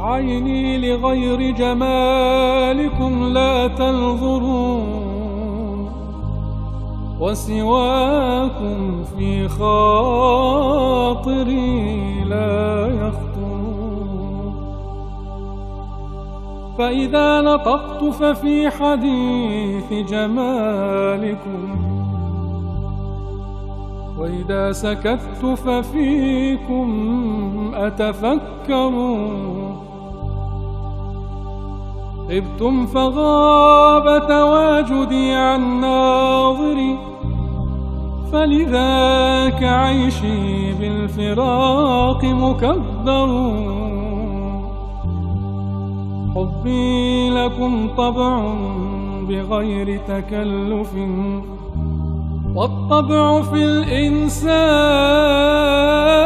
عيني لغير جمالكم لا تنظروا، وسواكم في خاطري لا يخطر. فإذا نطقت ففي حديث جمالكم، وإذا سكت ففيكم أتفكر. غبتم فغاب تواجدي عن ناظري، فلذاك عيشي بالفراق مكدر. حبي لكم طبع بغير تكلف، والطبع في الإنسان